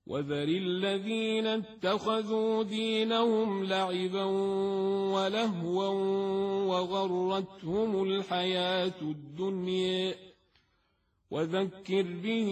وذر الذين اتخذوا دينهم لعبا ولهوا وغرتهم الحياة الدنيا وذكر به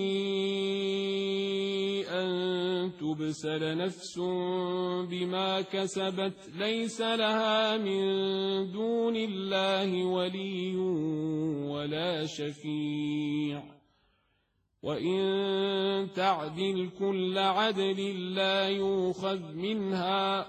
أن تبسل نفس بما كسبت ليس لها من دون الله ولي ولا شفيع وإن تعدل كل عدل لا يؤخذ منها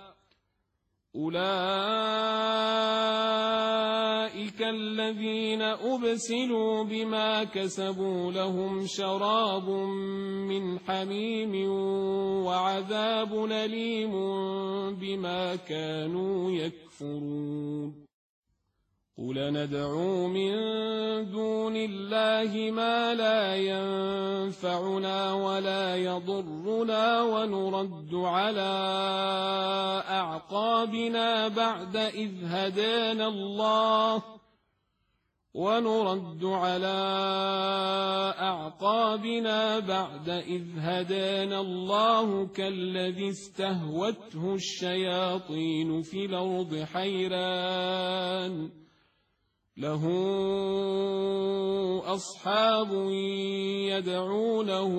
أولئك الذين أبسلوا بما كسبوا لهم شراب من حميم وعذاب أليم بما كانوا يكفرون قل ندعو من دون الله ما لا ينفعنا ولا يضرنا ونرد على أعقابنا بعد إذ هدانا الله كالذي استهوته الشياطين في الأرض حيران له أصحاب يدعونه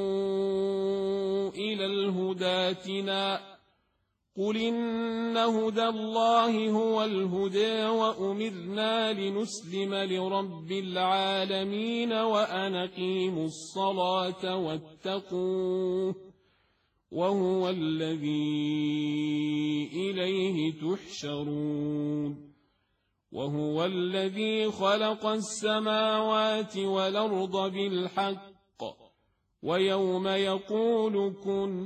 إلى الهدى ائتنا قل إن هدى الله هو الهدى وأمرنا لنسلم لرب العالمين وأن أقيموا الصلاة واتقوه وهو الذي إليه تحشرون وهو الذي خلق السماوات والأرض بالحق ويوم يقول كن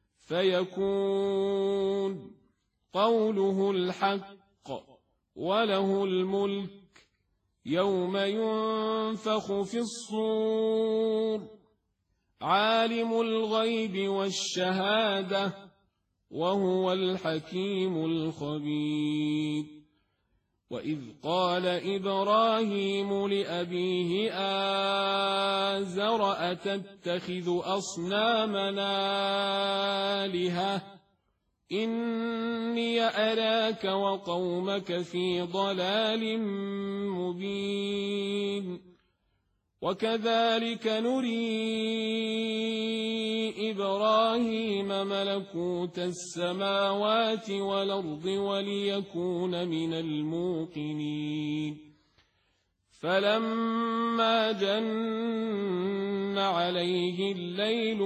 فيكون قوله الحق وله الملك يوم ينفخ في الصور عالم الغيب والشهادة وهو الحكيم الخبير وإذ قال إبراهيم لأبيه آزر أتتخذ أصنامنا آلهة إني أراك وقومك في ضلال مبين وكذلك نري إبراهيم ملكوت السماوات والأرض وليكون من الموقنين فلما جن عليه الليل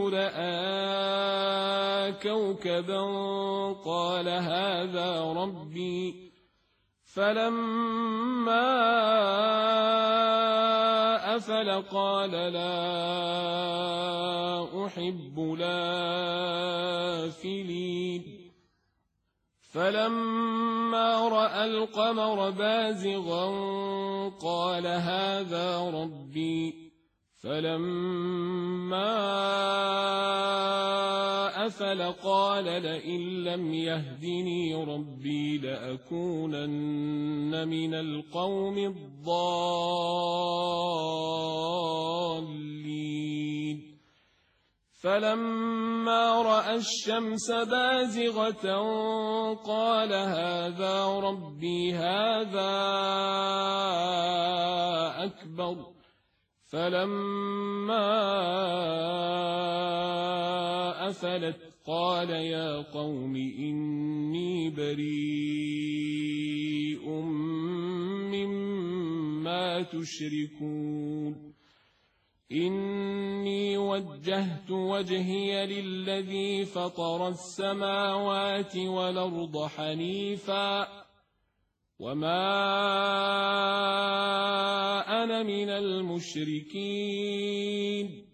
رأى كوكبا قال هذا ربي فلما أفل قال لا أحب الآفلين فلما رأى القمر بازغا قال هذا ربي فلما أفل قال لئن لم يهدني ربي لأكونن من القوم الضالين فلما رأى الشمس بازغة قال هذا ربي هذا أكبر فلما أفلت قال يا قوم إني بريء مما تشركون إني وجهت وجهي للذي فطر السماوات والأرض حنيفا وما أنا من المشركين